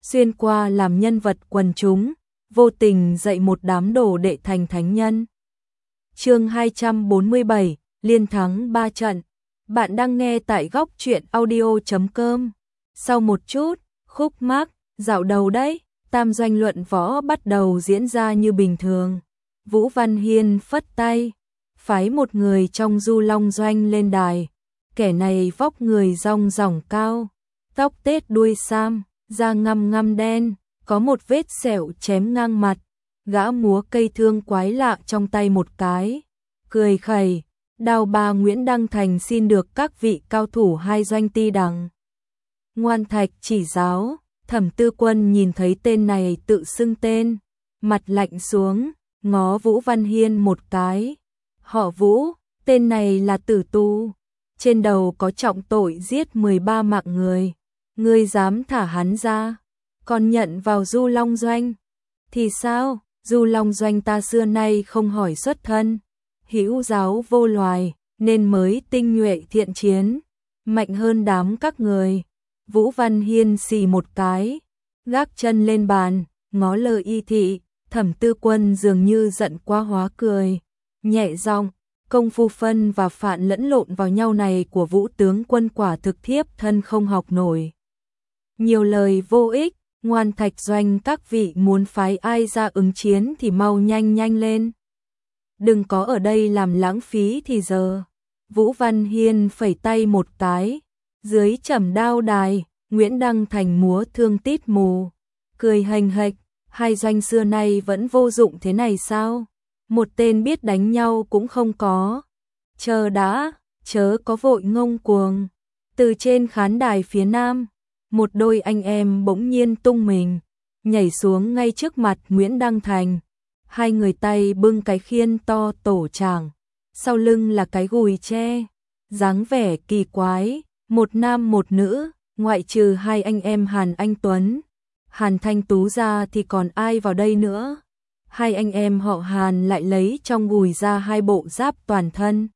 xuyên qua làm nhân vật quần chúng, vô tình dạy một đám đồ đệ thành thánh nhân. Chương 247, liên thắng 3 trận. Bạn đang nghe tại góc truyện audio.com. Sau một chút, khúc mắc, dạo đầu đấy, tam doanh luận võ bắt đầu diễn ra như bình thường. Vũ Văn Hiên phất tay, phái một người trong Du Long Doanh lên đài. Kẻ này vóc người rong ròng cao, tóc tết đuôi sam, da ngăm ngăm đen, có một vết sẹo chém ngang mặt. Gã múa cây thương quái lạ trong tay một cái, cười khẩy, Đao Ba Nguyễn Đăng Thành xin được các vị cao thủ hai doanh Ti Đằng Ngoan Thạch chỉ giáo. Thẩm Tư Quân nhìn thấy tên này tự xưng tên, mặt lạnh xuống, ngó Vũ Văn Hiên một cái. Họ Vũ, tên này là tử tù, trên đầu có trọng tội giết 13 mạng người. Ngươi dám thả hắn ra, còn nhận vào Du Long Doanh thì sao? Du Long Doanh ta xưa nay không hỏi xuất thân, hữu giáo vô loài, nên mới tinh nhuệ thiện chiến, mạnh hơn đám các người. Vũ Văn Hiên xì một cái, gác chân lên bàn, ngó Lơ Y Thị. Thẩm Tư Quân dường như giận quá hóa cười, nhẹ giọng, công phu phân và phạn lẫn lộn vào nhau này của Vũ tướng quân quả thực thiếp thân không học nổi. Nhiều lời vô ích. Ngoan Thạch Doanh các vị muốn phái ai ra ứng chiến thì mau nhanh nhanh lên, đừng có ở đây làm lãng phí thì giờ. Vũ Văn Hiên phẩy tay một cái, dưới trầm đao đài, Nguyễn Đăng Thành múa thương tít mù, cười hềnh hệch. Hai doanh xưa nay vẫn vô dụng thế này sao? Một tên biết đánh nhau cũng không có. Chờ đã, chớ có vội ngông cuồng. Từ trên khán đài phía nam, một đôi anh em bỗng nhiên tung mình, nhảy xuống ngay trước mặt Nguyễn Đăng Thành. Hai người tay bưng cái khiên to tổ tràng, sau lưng là cái gùi tre, dáng vẻ kỳ quái, một nam một nữ, ngoại trừ hai anh em Hàn Anh Tuấn, Hàn Thanh Tú ra thì còn ai vào đây nữa. Hai anh em họ Hàn lại lấy trong gùi ra hai bộ giáp toàn thân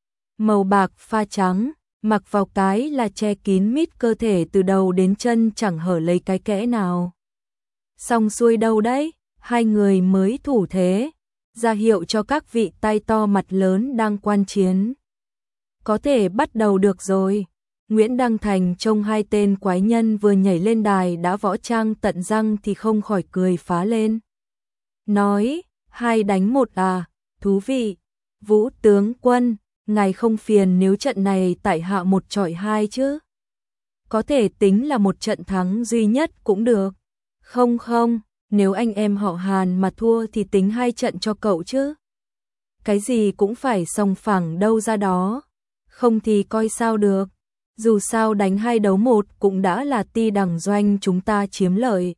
màu bạc pha trắng, mặc vào cái là che kín mít cơ thể từ đầu đến chân, chẳng hở lấy cái kẽ nào. Xong xuôi đâu đấy, hai người mới thủ thế, ra hiệu cho các vị tay to mặt lớn đang quan chiến. Có thể bắt đầu được rồi. Nguyễn Đăng Thành trông hai tên quái nhân vừa nhảy lên đài đã võ trang tận răng thì không khỏi cười phá lên. Nói, 2 đánh 1 à, thú vị. Vũ tướng quân, ngài không phiền nếu trận này tại hạ 1 chọi 2 chứ? Có thể tính là một trận thắng duy nhất cũng được. Không không, nếu anh em họ Hàn mà thua thì tính 2 trận cho cậu chứ. Cái gì cũng phải sòng phẳng đâu ra đó. Không thì coi sao được. Dù sao đánh 2 đấu 1 cũng đã là Ti Đằng Doanh chúng ta chiếm lợi.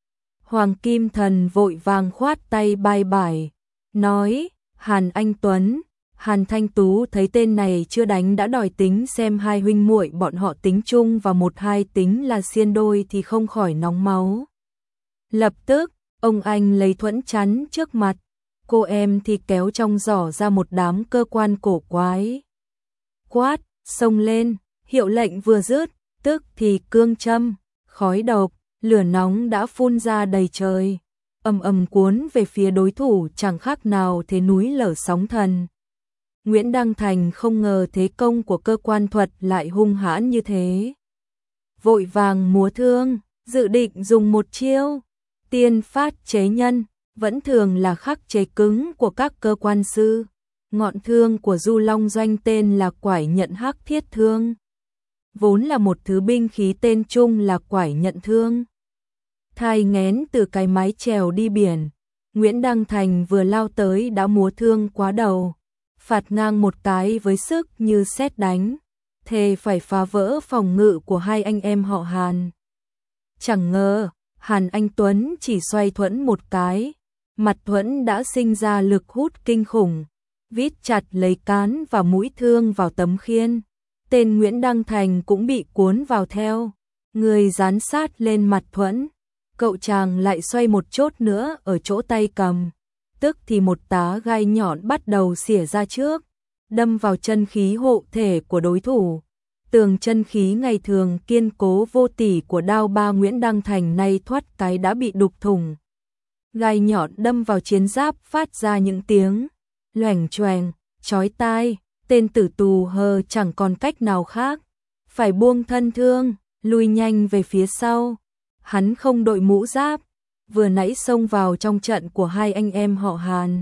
Hoàng Kim Thần vội vàng khoát tay bye bye, nói, Hàn Anh Tuấn, Hàn Thanh Tú thấy tên này chưa đánh đã đòi tính xem hai huynh muội bọn họ tính chung và 1-2 tính là xiên đôi thì không khỏi nóng máu. Lập tức, ông anh lấy thuẫn chắn trước mặt, cô em thì kéo trong giỏ ra một đám cơ quan cổ quái. Quát, xông lên, hiệu lệnh vừa dứt, tức thì cương châm, khói độc, lửa nóng đã phun ra đầy trời, ầm ầm cuốn về phía đối thủ chẳng khác nào thế núi lở sóng thần. Nguyễn Đăng Thành không ngờ thế công của cơ quan thuật lại hung hãn như thế. Vội vàng múa thương, dự định dùng một chiêu tiên phát chế nhân, vẫn thường là khắc chế cứng của các cơ quan sư. Ngọn thương của Du Long Doanh tên là Quải Nhận Hắc Thiết Thương, vốn là một thứ binh khí tên chung là Quải Nhận Thương. Thai nghén từ cái mái chèo đi biển, Nguyễn Đăng Thành vừa lao tới đã múa thương quá đầu, phạt ngang một cái với sức như sét đánh, thề phải phá vỡ phòng ngự của hai anh em họ Hàn. Chẳng ngờ, Hàn Anh Tuấn chỉ xoay thuẫn một cái, mặt thuẫn đã sinh ra lực hút kinh khủng, vít chặt lấy cán và mũi thương vào tấm khiên. Tên Nguyễn Đăng Thành cũng bị cuốn vào theo, người dán sát lên mặt thuẫn. Cậu chàng lại xoay một chốt nữa ở chỗ tay cầm, tức thì một tá gai nhọn bắt đầu xỉa ra trước, đâm vào chân khí hộ thể của đối thủ. Tường chân khí ngày thường kiên cố vô tỷ của đao ba Nguyễn Đăng Thành nay thoát cái đã bị đục thủng. Gai nhọn đâm vào chiến giáp phát ra những tiếng loẻng choẻng, chói tai, tên tử tù hờ chẳng còn cách nào khác, phải buông thân thương, lùi nhanh về phía sau. Hắn không đội mũ giáp, vừa nãy xông vào trong trận của hai anh em họ Hàn.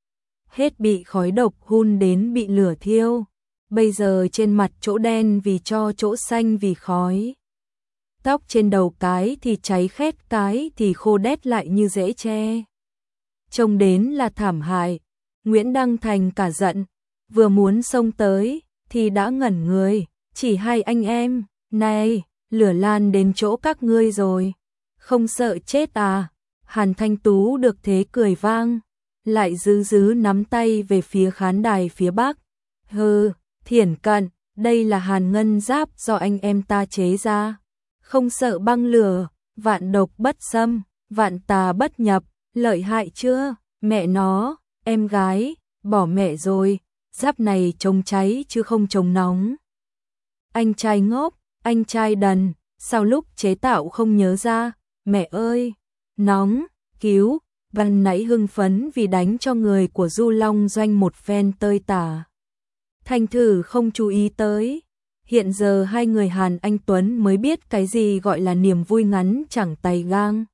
Hết bị khói độc hun đến bị lửa thiêu, bây giờ trên mặt chỗ đen vì cho chỗ xanh vì khói. Tóc trên đầu cái thì cháy khét, cái thì khô đét lại như rễ tre. Trông đến là thảm hại. Nguyễn Đăng Thành cả giận, vừa muốn xông tới thì đã ngẩn người, chỉ hai anh em, này, lửa lan đến chỗ các ngươi rồi, không sợ chết à? Hàn Thanh Tú được thế cười vang, lại giữ nắm tay về phía khán đài phía bắc. Hừ, Thiển Cận, đây là Hàn Ngân Giáp do anh em ta chế ra, không sợ băng lửa, vạn độc bất xâm, vạn tà bất nhập, lợi hại chưa? Mẹ nó, em gái, bỏ mẹ rồi, giáp này chống cháy chứ không chống nóng. Anh trai ngốc, anh trai đần, sao lúc chế tạo không nhớ ra? Mẹ ơi, nóng, cứu. Ban nãy hưng phấn vì đánh cho người của Du Long Doanh một phen tơi tả. Thành thử không chú ý tới. Hiện giờ hai người Hàn Anh Tuấn mới biết cái gì gọi là niềm vui ngắn chẳng tay gang.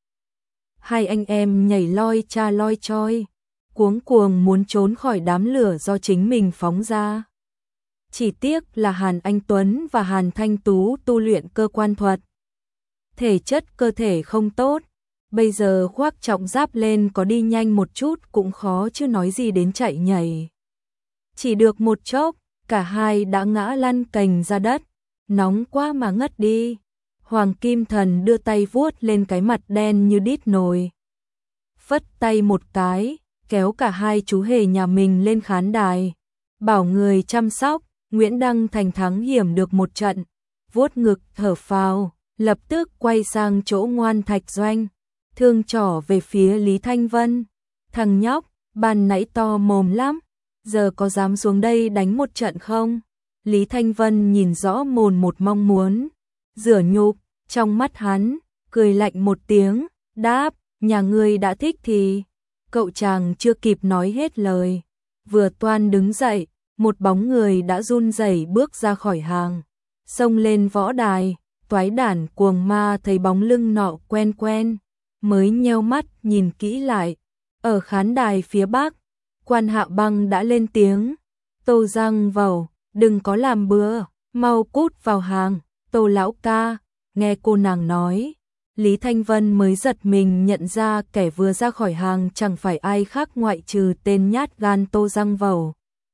Hai anh em nhảy loi cha loi choi, cuống cuồng muốn trốn khỏi đám lửa do chính mình phóng ra. Chỉ tiếc là Hàn Anh Tuấn và Hàn Thanh Tú tu luyện cơ quan thuật. Thể chất cơ thể không tốt, bây giờ khoác trọng giáp lên có đi nhanh một chút cũng khó chứ nói gì đến chạy nhảy. Chỉ được một chốc, cả hai đã ngã lăn cành ra đất, nóng quá mà ngất đi. Hoàng Kim Thần đưa tay vuốt lên cái mặt đen như đít nồi. Phất tay một cái, kéo cả hai chú hề nhà mình lên khán đài. Bảo người chăm sóc, Nguyễn Đăng Thành thắng hiểm được một trận, vuốt ngực thở phào, lập tức quay sang chỗ Ngoan Thạch Doanh. Thương trỏ về phía Lý Thanh Vân. Thằng nhóc, ban nãy to mồm lắm, giờ có dám xuống đây đánh một trận không? Lý Thanh Vân nhìn rõ mồn một mong muốn. Rửa nhục, trong mắt hắn, cười lạnh một tiếng, đáp, nhà ngươi đã thích thì. Cậu chàng chưa kịp nói hết lời. Vừa toan đứng dậy, một bóng người đã run rẩy bước ra khỏi hàng. Xông lên võ đài, toái đản cuồng ma thấy bóng lưng nọ quen quen. Mới nheo mắt nhìn kỹ lại, ở khán đài phía bắc, Quan Hạo Băng đã lên tiếng, Tô Giang Vẩu, đừng có làm bừa, mau cút vào hàng. Tô lão ca, nghe cô nàng nói, Lý Thanh Vân mới giật mình nhận ra kẻ vừa ra khỏi hàng chẳng phải ai khác ngoại trừ tên nhát gan Tô Giang Vẩu.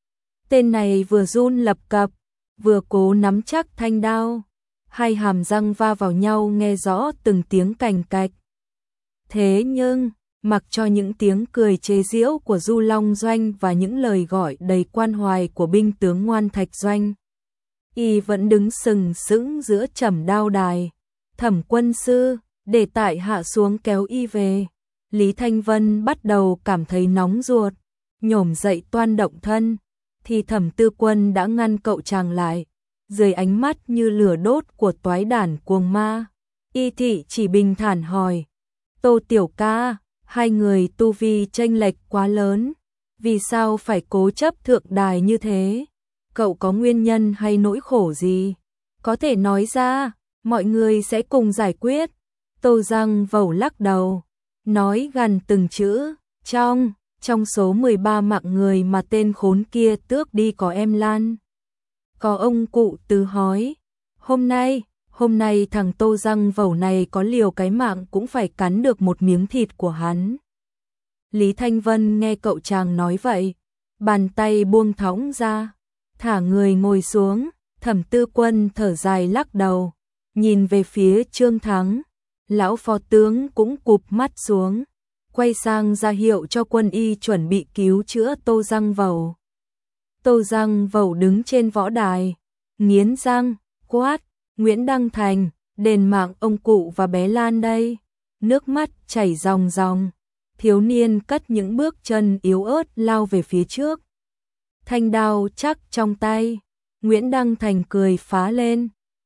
Tên này vừa run lập cập, vừa cố nắm chắc thanh đao, hai hàm răng va vào nhau nghe rõ từng tiếng cành cạch. Thế nhưng, mặc cho những tiếng cười chế giễu của Du Long Doanh và những lời gọi đầy quan hoài của binh tướng Ngoan Thạch Doanh, y vẫn đứng sừng sững giữa trầm đao đài. Thẩm quân sư, để tại hạ xuống kéo y về. Lý Thanh Vân bắt đầu cảm thấy nóng ruột, nhổm dậy toan động thân, thì Thẩm Tư Quân đã ngăn cậu chàng lại. Dưới ánh mắt như lửa đốt của toái đản cuồng ma, y thị chỉ bình thản hỏi, Tô tiểu ca, hai người tu vi chênh lệch quá lớn, vì sao phải cố chấp thượng đài như thế? Cậu có nguyên nhân hay nỗi khổ gì? Có thể nói ra, mọi người sẽ cùng giải quyết. Tô Giang Vẩu lắc đầu, nói gần từng chữ, trong số 13 mạng người mà tên khốn kia tước đi có em Lan. Có ông cụ Từ hói, hôm nay thằng Tô Giang Vẩu này có liều cái mạng cũng phải cắn được một miếng thịt của hắn. Lý Thanh Vân nghe cậu chàng nói vậy, bàn tay buông thõng ra, thả người ngồi xuống. Thẩm Tư Quân thở dài lắc đầu, nhìn về phía Trương Thắng, lão phó tướng cũng cụp mắt xuống, quay sang ra hiệu cho quân y chuẩn bị cứu chữa Tô Giang Vẩu. Tô Giang Vẩu đứng trên võ đài, nghiến răng, quát, Nguyễn Đăng Thành, đền mạng ông cụ và bé Lan đây. Nước mắt chảy ròng ròng, thiếu niên cất những bước chân yếu ớt lao về phía trước. Thanh đao chắc trong tay, Nguyễn Đăng Thành cười phá lên,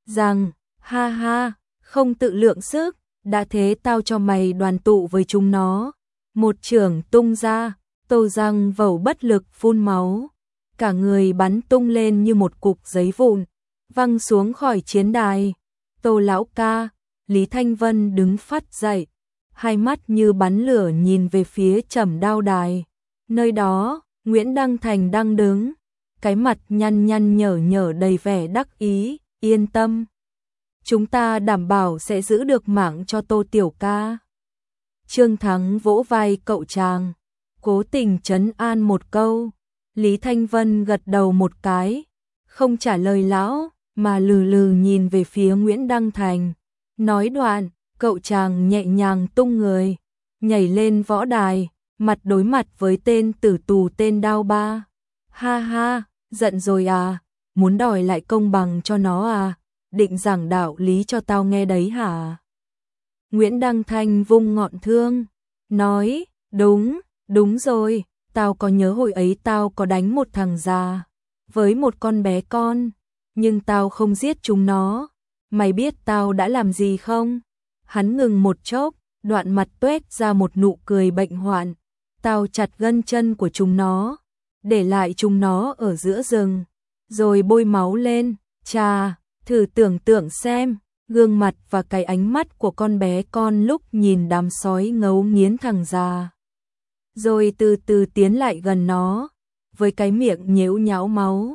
rằng, ha ha, không tự lượng sức, đã thế tao cho mày đoàn tụ với chúng nó. Một chưởng tung ra, Tô Giang Vẩu bất lực phun máu, cả người bắn tung lên như một cục giấy vụn, văng xuống khỏi chiến đài. Tô lão ca, Lý Thanh Vân đứng phắt dậy, hai mắt như bắn lửa nhìn về phía trầm đao đài. Nơi đó, Nguyễn Đăng Thành đang đứng, cái mặt nhăn nhăn nhở nhở đầy vẻ đắc ý, yên tâm. Chúng ta đảm bảo sẽ giữ được mạng cho Tô tiểu ca. Trương Thắng vỗ vai cậu chàng, cố tình trấn an một câu. Lý Thanh Vân gật đầu một cái, không trả lời lão, mà lừ lừ nhìn về phía Nguyễn Đăng Thành. Nói đoạn, cậu chàng nhẹ nhàng tung người, nhảy lên võ đài, mặt đối mặt với tên tử tù tên Đao Ba. Ha ha, giận rồi à, muốn đòi lại công bằng cho nó à, định giảng đạo lý cho tao nghe đấy hả? Nguyễn Đăng Thành vung ngọn thương, nói, đúng rồi, tao có nhớ hồi ấy tao có đánh một thằng già với một con bé con, nhưng tao không giết chúng nó. Mày biết tao đã làm gì không? Hắn ngừng một chốc, đoạn mặt tuét ra một nụ cười bệnh hoạn. Tao chặt gân chân của chúng nó, để lại chúng nó ở giữa rừng, rồi bôi máu lên. Chà, thử tưởng tượng xem, gương mặt và cái ánh mắt của con bé con lúc nhìn đám sói ngấu nghiến thằng già. Rồi từ từ tiến lại gần nó, với cái miệng nhễu nhão máu.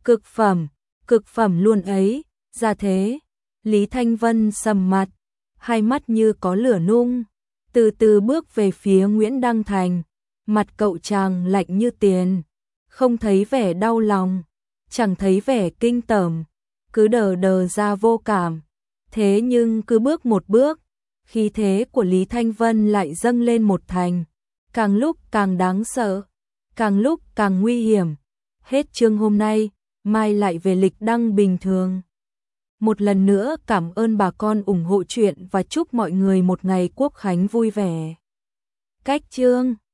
Cực phẩm luôn ấy, ra thế. Lý Thanh Vân sầm mặt, hai mắt như có lửa nung, từ từ bước về phía Nguyễn Đăng Thành. Mặt cậu chàng lạnh như tiền, không thấy vẻ đau lòng, chẳng thấy vẻ kinh tởm, cứ đờ đờ ra vô cảm. Thế nhưng cứ bước một bước, khí thế của Lý Thanh Vân lại dâng lên một thành, càng lúc càng đáng sợ, càng lúc càng nguy hiểm. Hết chương hôm nay, mai lại về lịch đăng bình thường. Một lần nữa cảm ơn bà con ủng hộ chuyện và chúc mọi người một ngày Quốc khánh vui vẻ. Cách chương